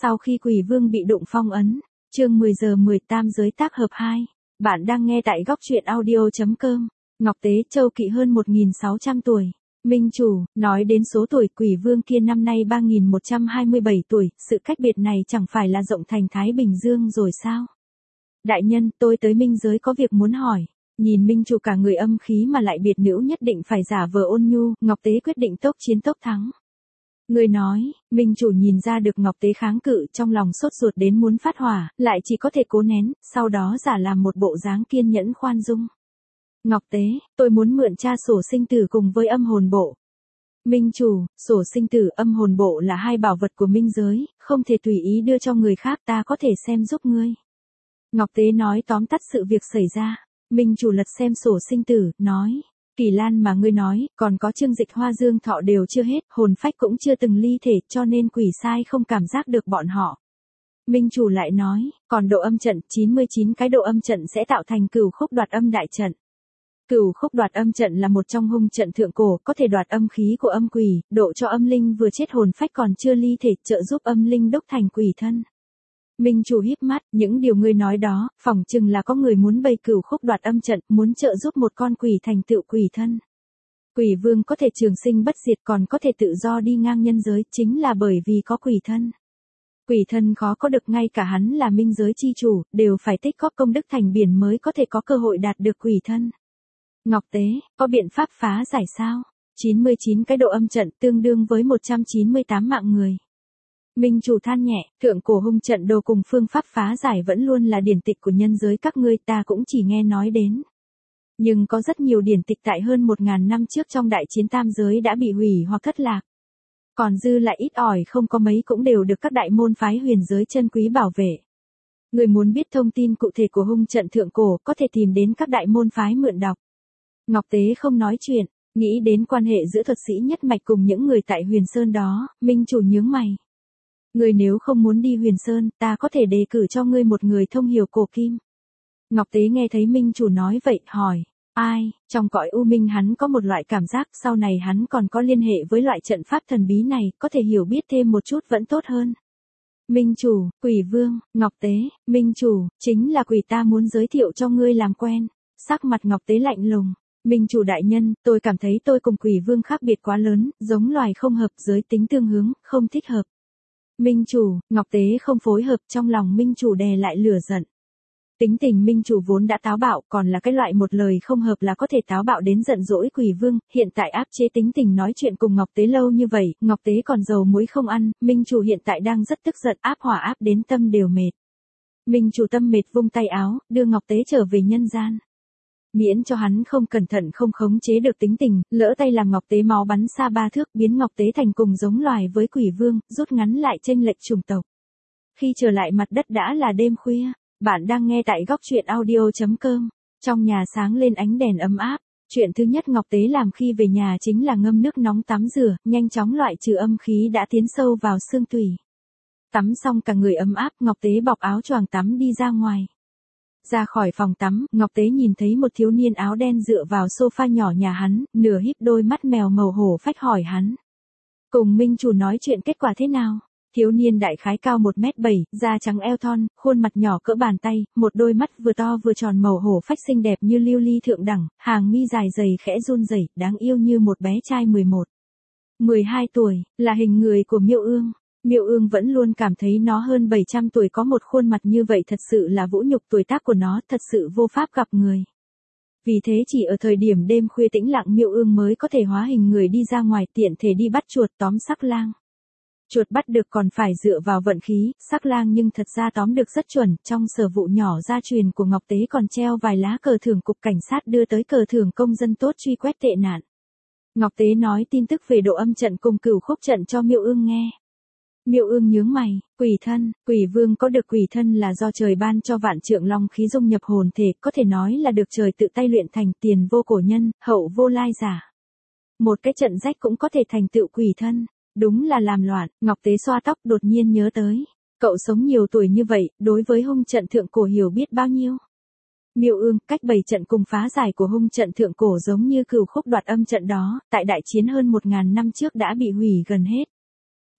Sau khi Quỷ Vương bị đụng phong ấn, chương 10 giờ 10 tam giới tác hợp 2. Bạn đang nghe tại góc truyện audio.com. Ngọc Tế Châu Kỵ hơn 1.600 tuổi. Minh chủ, nói đến số tuổi Quỷ Vương kia năm nay 3.127 tuổi, sự cách biệt này chẳng phải là rộng thành Thái Bình Dương rồi sao? Đại nhân, tôi tới minh giới có việc muốn hỏi. Nhìn Minh chủ cả người âm khí mà lại biệt nữ nhất định phải giả vờ ôn nhu, Ngọc Tế quyết định tốc chiến tốc thắng. Người nói, Minh chủ nhìn ra được Ngọc Tế kháng cự, trong lòng sốt ruột đến muốn phát hỏa, lại chỉ có thể cố nén, sau đó giả làm một bộ dáng kiên nhẫn khoan dung. Ngọc Tế, tôi muốn mượn tra sổ sinh tử cùng với âm hồn bộ. Minh chủ, sổ sinh tử âm hồn bộ là hai bảo vật của minh giới, không thể tùy ý đưa cho người khác, ta có thể xem giúp ngươi. Ngọc Tế nói tóm tắt sự việc xảy ra. Minh chủ lật xem sổ sinh tử, nói. Kỳ Lan mà ngươi nói, còn có Trương Dịch Hoa Dương Thọ đều chưa hết, hồn phách cũng chưa từng ly thể, cho nên quỷ sai không cảm giác được bọn họ. Minh chủ lại nói, còn độ âm trận, 99 cái độ âm trận sẽ tạo thành cửu khúc đoạt âm đại trận. Cửu khúc đoạt âm trận là một trong hung trận thượng cổ, có thể đoạt âm khí của âm quỷ, độ cho âm linh vừa chết hồn phách còn chưa ly thể, trợ giúp âm linh đúc thành quỷ thân. Minh chủ híp mắt, những điều ngươi nói đó, phỏng chừng là có người muốn bày cửu khúc đoạt âm trận, muốn trợ giúp một con quỷ thành tựu quỷ thân. Quỷ vương có thể trường sinh bất diệt còn có thể tự do đi ngang nhân giới, chính là bởi vì có quỷ thân. Quỷ thân khó có được, ngay cả hắn là minh giới chi chủ, đều phải tích góp công đức thành biển mới có thể có cơ hội đạt được quỷ thân. Ngọc Tế, có biện pháp phá giải sao? 99 cái độ âm trận tương đương với 198 mạng người. Minh chủ than nhẹ, thượng cổ hung trận đồ cùng phương pháp phá giải vẫn luôn là điển tịch của nhân giới các ngươi, ta cũng chỉ nghe nói đến. Nhưng có rất nhiều điển tịch tại hơn 1.000 năm trước trong đại chiến tam giới đã bị hủy hoặc thất lạc. Còn dư lại ít ỏi không có mấy cũng đều được các đại môn phái huyền giới chân quý bảo vệ. Người muốn biết thông tin cụ thể của hung trận thượng cổ có thể tìm đến các đại môn phái mượn đọc. Ngọc Tế không nói chuyện, nghĩ đến quan hệ giữa thuật sĩ nhất mạch cùng những người tại Huyền Sơn đó, Minh chủ nhướng mày. Ngươi nếu không muốn đi Huyền Sơn, ta có thể đề cử cho ngươi một người thông hiểu cổ kim. Ngọc Tế nghe thấy Minh chủ nói vậy, hỏi, ai, trong cõi u minh hắn có một loại cảm giác, sau này hắn còn có liên hệ với loại trận pháp thần bí này, có thể hiểu biết thêm một chút vẫn tốt hơn. Minh chủ, Quỷ Vương, Ngọc Tế, Minh chủ, chính là quỷ ta muốn giới thiệu cho ngươi làm quen. Sắc mặt Ngọc Tế lạnh lùng. Minh chủ đại nhân, tôi cảm thấy tôi cùng Quỷ Vương khác biệt quá lớn, giống loài không hợp, giới tính tương hướng, không thích hợp. Minh chủ, Ngọc Tế không phối hợp, trong lòng Minh chủ đè lại lửa giận. Tính tình Minh chủ vốn đã táo bạo, còn là cái loại một lời không hợp là có thể táo bạo đến giận dỗi Quỷ Vương, hiện tại áp chế tính tình nói chuyện cùng Ngọc Tế lâu như vậy, Ngọc Tế còn dầu muối không ăn, Minh chủ hiện tại đang rất tức giận, áp hỏa áp đến tâm đều mệt. Minh chủ tâm mệt vung tay áo, đưa Ngọc Tế trở về nhân gian. Miễn cho hắn không cẩn thận không khống chế được tính tình, lỡ tay làm Ngọc Tế máu bắn xa 3 thước, biến Ngọc Tế thành cùng giống loài với Quỷ Vương, rút ngắn lại chênh lệch chủng tộc. Khi trở lại mặt đất đã là đêm khuya, bạn đang nghe tại góc truyện audio.com. Trong nhà sáng lên ánh đèn ấm áp, chuyện thứ nhất Ngọc Tế làm khi về nhà chính là ngâm nước nóng tắm rửa, nhanh chóng loại trừ âm khí đã tiến sâu vào xương tủy. Tắm xong cả người ấm áp, Ngọc Tế bọc áo choàng tắm đi ra ngoài. Ra khỏi phòng tắm, Ngọc Tế nhìn thấy một thiếu niên áo đen dựa vào sofa nhỏ nhà hắn, nửa híp đôi mắt mèo màu hổ phách hỏi hắn. Cùng Minh chủ nói chuyện kết quả thế nào? Thiếu niên đại khái cao 1m7, da trắng eo thon, khuôn mặt nhỏ cỡ bàn tay, một đôi mắt vừa to vừa tròn màu hổ phách xinh đẹp như lưu ly thượng đẳng, hàng mi dài dày khẽ run rẩy, đáng yêu như một bé trai 12 tuổi, là hình người của Miêu Ương. Miêu Ương vẫn luôn cảm thấy nó hơn 700 tuổi có một khuôn mặt như vậy thật sự là vũ nhục tuổi tác của nó, thật sự vô pháp gặp người. Vì thế chỉ ở thời điểm đêm khuya tĩnh lặng Miêu Ương mới có thể hóa hình người đi ra ngoài tiện thể đi bắt chuột tóm sắc lang. Chuột bắt được còn phải dựa vào vận khí, sắc lang nhưng thật ra tóm được rất chuẩn, trong sở vụ nhỏ gia truyền của Ngọc Tế còn treo vài lá cờ thưởng cục cảnh sát đưa tới cờ thưởng công dân tốt truy quét tệ nạn. Ngọc Tế nói tin tức về độ âm trận cùng cửu khúc trận cho Miêu Ương nghe. Miêu Ương nhướng mày, quỷ thân, Quỷ Vương có được quỷ thân là do trời ban cho vạn trượng long khí dung nhập hồn thể, có thể nói là được trời tự tay luyện thành, tiền vô cổ nhân, hậu vô lai giả. Một cái trận rách cũng có thể thành tựu quỷ thân, đúng là làm loạn. Ngọc Tế xoa tóc đột nhiên nhớ tới, cậu sống nhiều tuổi như vậy, đối với hung trận thượng cổ hiểu biết bao nhiêu? Miêu Ương, cách bày trận cùng phá giải của hung trận thượng cổ giống như cửu khúc đoạt âm trận đó, tại đại chiến hơn 1.000 năm trước đã bị hủy gần hết.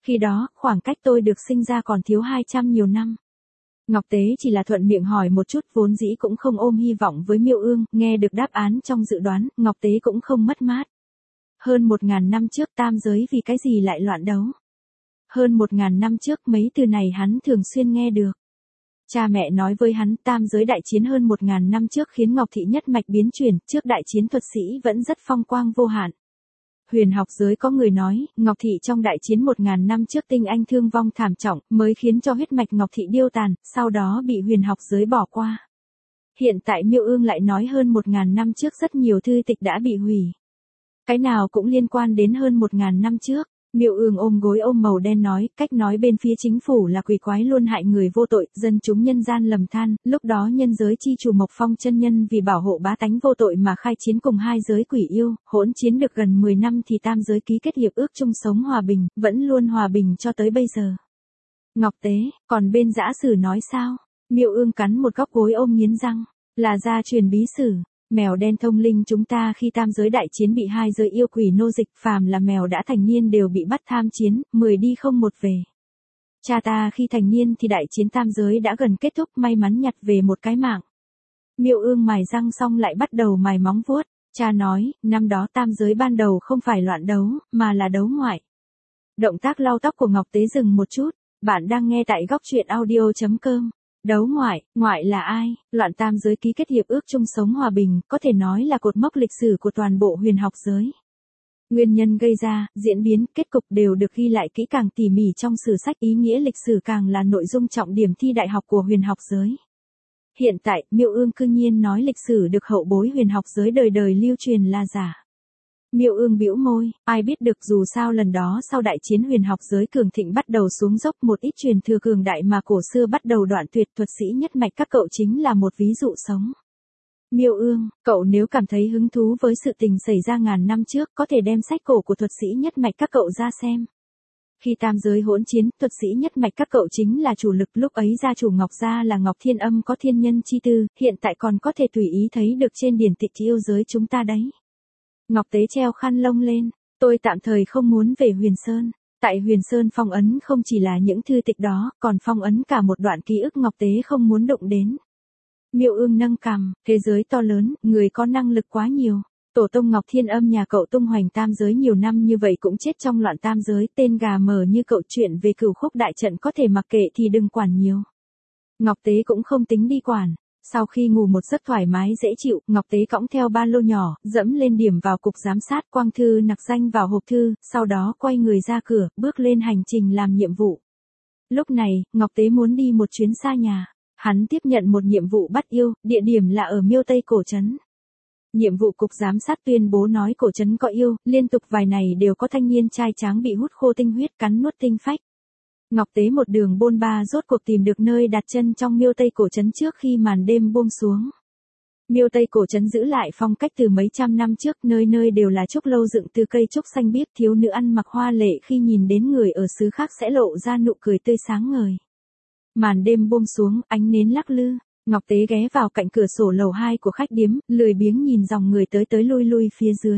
Khi đó, khoảng cách tôi được sinh ra còn thiếu 200 nhiều năm. Ngọc Tế chỉ là thuận miệng hỏi một chút, vốn dĩ cũng không ôm hy vọng với Miêu Ương, nghe được đáp án trong dự đoán, Ngọc Tế cũng không mất mát. Hơn 1000 năm trước tam giới vì cái gì lại loạn đấu? Hơn 1000 năm trước mấy từ này hắn thường xuyên nghe được. Cha mẹ nói với hắn tam giới đại chiến hơn 1000 năm trước khiến Ngọc Thị nhất mạch biến chuyển, trước đại chiến thuật sĩ vẫn rất phong quang vô hạn. Huyền học giới có người nói, Ngọc Thị trong đại chiến 1000 năm trước tinh anh thương vong thảm trọng, mới khiến cho huyết mạch Ngọc Thị điêu tàn, sau đó bị huyền học giới bỏ qua. Hiện tại Miêu Ương lại nói hơn 1000 năm trước rất nhiều thư tịch đã bị hủy. Cái nào cũng liên quan đến hơn 1000 năm trước. Miêu Ương ôm gối ôm màu đen nói, cách nói bên phía chính phủ là quỷ quái luôn hại người vô tội, dân chúng nhân gian lầm than, lúc đó nhân giới chi chủ Mộc Phong chân nhân vì bảo hộ bá tánh vô tội mà khai chiến cùng hai giới quỷ yêu, hỗn chiến được gần 10 năm thì tam giới ký kết hiệp ước chung sống hòa bình, vẫn luôn hòa bình cho tới bây giờ. Ngọc Tế, còn bên dã sử nói sao? Miêu Ương cắn một góc gối ôm nghiến răng, là gia truyền bí sử. Mèo đen thông linh chúng ta khi tam giới đại chiến bị hai giới yêu quỷ nô dịch, phàm là mèo đã thành niên đều bị bắt tham chiến, 10 đi không một về. Cha ta khi thành niên thì đại chiến tam giới đã gần kết thúc, may mắn nhặt về một cái mạng. Miêu Ương mài răng xong lại bắt đầu mài móng vuốt. Cha nói, năm đó tam giới ban đầu không phải loạn đấu, mà là đấu ngoại. Động tác lau tóc của Ngọc Tế dừng một chút. Bạn đang nghe tại góc truyện audio.com. Đấu ngoại, ngoại là ai? Loạn tam giới ký kết hiệp ước chung sống hòa bình, có thể nói là cột mốc lịch sử của toàn bộ huyền học giới. Nguyên nhân gây ra, diễn biến, kết cục đều được ghi lại kỹ càng tỉ mỉ trong sử sách, ý nghĩa lịch sử càng là nội dung trọng điểm thi đại học của huyền học giới. Hiện tại, Miêu Ương cư nhiên nói lịch sử được hậu bối huyền học giới đời đời lưu truyền là giả. Miêu Ương bĩu môi, ai biết được, dù sao lần đó sau đại chiến huyền học giới cường thịnh bắt đầu xuống dốc, một ít truyền thừa cường đại mà cổ xưa bắt đầu đoạn tuyệt, thuật sĩ nhất mạch các cậu chính là một ví dụ sống. Miêu Ương, cậu nếu cảm thấy hứng thú với sự tình xảy ra ngàn năm trước, có thể đem sách cổ của thuật sĩ nhất mạch các cậu ra xem. Khi tam giới hỗn chiến, thuật sĩ nhất mạch các cậu chính là chủ lực, lúc ấy gia chủ Ngọc gia là Ngọc Thiên Âm có thiên nhân chi tư, hiện tại còn có thể tùy ý thấy được trên điển tịch yêu giới chúng ta đấy. Ngọc Tế treo khăn lông lên, tôi tạm thời không muốn về Huyền Sơn. Tại Huyền Sơn phong ấn không chỉ là những thư tịch đó, còn phong ấn cả một đoạn ký ức Ngọc Tế không muốn đụng đến. Miêu Ương nâng cằm, thế giới to lớn, người có năng lực quá nhiều. Tổ tông Ngọc Thiên Âm nhà cậu tung hoành tam giới nhiều năm như vậy cũng chết trong loạn tam giới, tên gà mờ như cậu, chuyện về Cửu Khúc đại trận có thể mặc kệ thì đừng quản nhiều. Ngọc Tế cũng không tính đi quản. Sau khi ngủ một giấc thoải mái dễ chịu, Ngọc Tế cõng theo ba lô nhỏ, dẫm lên điểm vào cục giám sát, quang thư nặc danh vào hộp thư, sau đó quay người ra cửa, bước lên hành trình làm nhiệm vụ. Lúc này, Ngọc Tế muốn đi một chuyến xa nhà. Hắn tiếp nhận một nhiệm vụ bắt yêu, địa điểm là ở Miêu Tây cổ trấn. Nhiệm vụ cục giám sát tuyên bố nói cổ trấn có yêu, liên tục vài ngày đều có thanh niên trai tráng bị hút khô tinh huyết, cắn nuốt tinh phách. Ngọc Tế một đường bôn ba rốt cuộc tìm được nơi đặt chân trong Miêu Tây cổ trấn trước khi màn đêm buông xuống. Miêu Tây cổ trấn giữ lại phong cách từ mấy trăm năm trước, nơi nơi đều là trúc lâu dựng từ cây trúc xanh biếc, thiếu nữ ăn mặc hoa lệ khi nhìn đến người ở xứ khác sẽ lộ ra nụ cười tươi sáng ngời. Màn đêm buông xuống, ánh nến lắc lư, Ngọc Tế ghé vào cạnh cửa sổ lầu 2 của khách điếm, lười biếng nhìn dòng người tới tới lui lui phía dưới.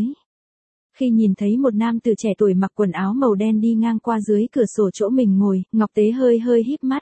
Khi nhìn thấy một nam tử trẻ tuổi mặc quần áo màu đen đi ngang qua dưới cửa sổ chỗ mình ngồi, Ngọc Tế hơi hơi híp mắt.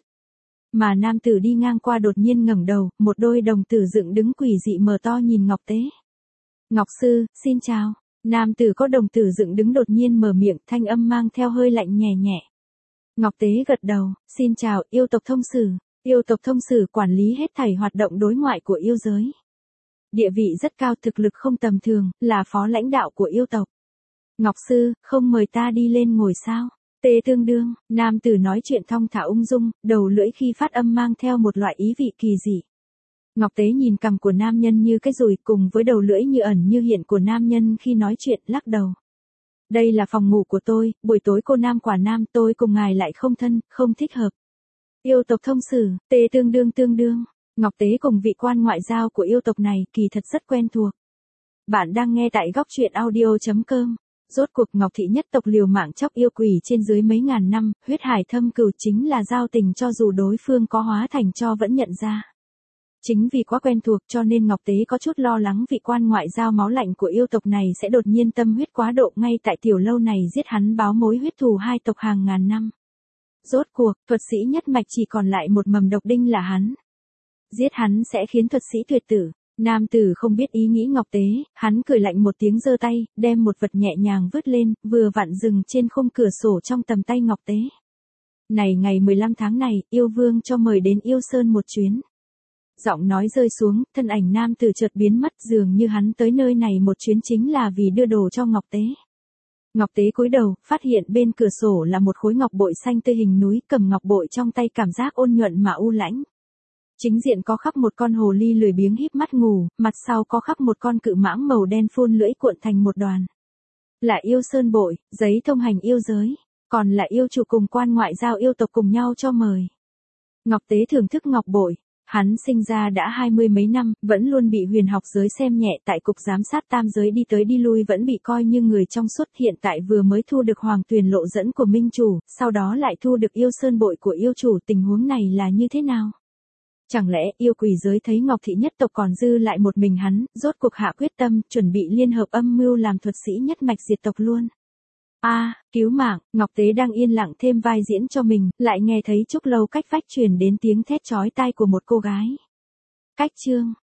Mà nam tử đi ngang qua đột nhiên ngẩng đầu, một đôi đồng tử dựng đứng quỷ dị mở to nhìn Ngọc Tế. Ngọc sư, xin chào. Nam tử có đồng tử dựng đứng đột nhiên mở miệng, thanh âm mang theo hơi lạnh nhẹ nhẹ. Ngọc Tế gật đầu, xin chào, yêu tộc thông sử. Yêu tộc thông sử quản lý hết thảy hoạt động đối ngoại của yêu giới. Địa vị rất cao, thực lực không tầm thường, là phó lãnh đạo của yêu tộc. Ngọc sư, không mời ta đi lên ngồi sao? Tê tương đương, nam tử nói chuyện thong thả ung dung, đầu lưỡi khi phát âm mang theo một loại ý vị kỳ dị. Ngọc Tế nhìn cằm của nam nhân như cái dùi, cùng với đầu lưỡi như ẩn như hiện của nam nhân khi nói chuyện, lắc đầu. Đây là phòng ngủ của tôi, buổi tối cô nam quả nam, tôi cùng ngài lại không thân, không thích hợp. Yêu tộc thông sử, Tê tương đương. Ngọc Tế cùng vị quan ngoại giao của yêu tộc này kỳ thật rất quen thuộc. Bạn đang nghe tại góc truyện audio.com. Rốt cuộc Ngọc Thị nhất tộc liều mạng chóc yêu quỷ trên dưới mấy ngàn năm, huyết hải thâm cừu chính là giao tình, cho dù đối phương có hóa thành cho vẫn nhận ra. Chính vì quá quen thuộc cho nên Ngọc Tế có chút lo lắng vị quan ngoại giao máu lạnh của yêu tộc này sẽ đột nhiên tâm huyết quá độ ngay tại tiểu lâu này giết hắn báo mối huyết thù hai tộc hàng ngàn năm. Rốt cuộc, thuật sĩ nhất mạch chỉ còn lại một mầm độc đinh là hắn. Giết hắn sẽ khiến thuật sĩ tuyệt tử. Nam tử không biết ý nghĩ Ngọc Tế, hắn cười lạnh một tiếng giơ tay, đem một vật nhẹ nhàng vứt lên, vừa vặn dừng trên khung cửa sổ trong tầm tay Ngọc Tế. Này ngày 15 tháng này, yêu vương cho mời đến yêu sơn một chuyến. Giọng nói rơi xuống, thân ảnh nam tử chợt biến mất, dường như hắn tới nơi này một chuyến chính là vì đưa đồ cho Ngọc Tế. Ngọc Tế cúi đầu, phát hiện bên cửa sổ là một khối ngọc bội xanh tươi hình núi, cầm ngọc bội trong tay cảm giác ôn nhuận mà u lãnh. Chính diện có khắc một con hồ ly lười biếng híp mắt ngủ, mặt sau có khắc một con cự mãng màu đen phun lưỡi cuộn thành một đoàn. Là yêu sơn bội, giấy thông hành yêu giới, còn là yêu chủ cùng quan ngoại giao yêu tộc cùng nhau cho mời. Ngọc Tế thưởng thức ngọc bội. Hắn sinh ra đã 20 mấy năm, vẫn luôn bị huyền học giới xem nhẹ, tại cục giám sát tam giới đi tới đi lui vẫn bị coi như người trong suốt, hiện tại vừa mới thu được hoàng tuyền lộ dẫn của minh chủ, sau đó lại thu được yêu sơn bội của yêu chủ, tình huống này là như thế nào? Chẳng lẽ yêu quỷ giới thấy Ngọc thị nhất tộc còn dư lại một mình hắn, rốt cuộc hạ quyết tâm, chuẩn bị liên hợp âm mưu làm thuật sĩ nhất mạch diệt tộc luôn? Cứu mạng, Ngọc Tế đang yên lặng thêm vai diễn cho mình, lại nghe thấy trúc lâu cách vách truyền đến tiếng thét chói tai của một cô gái. Cách chương,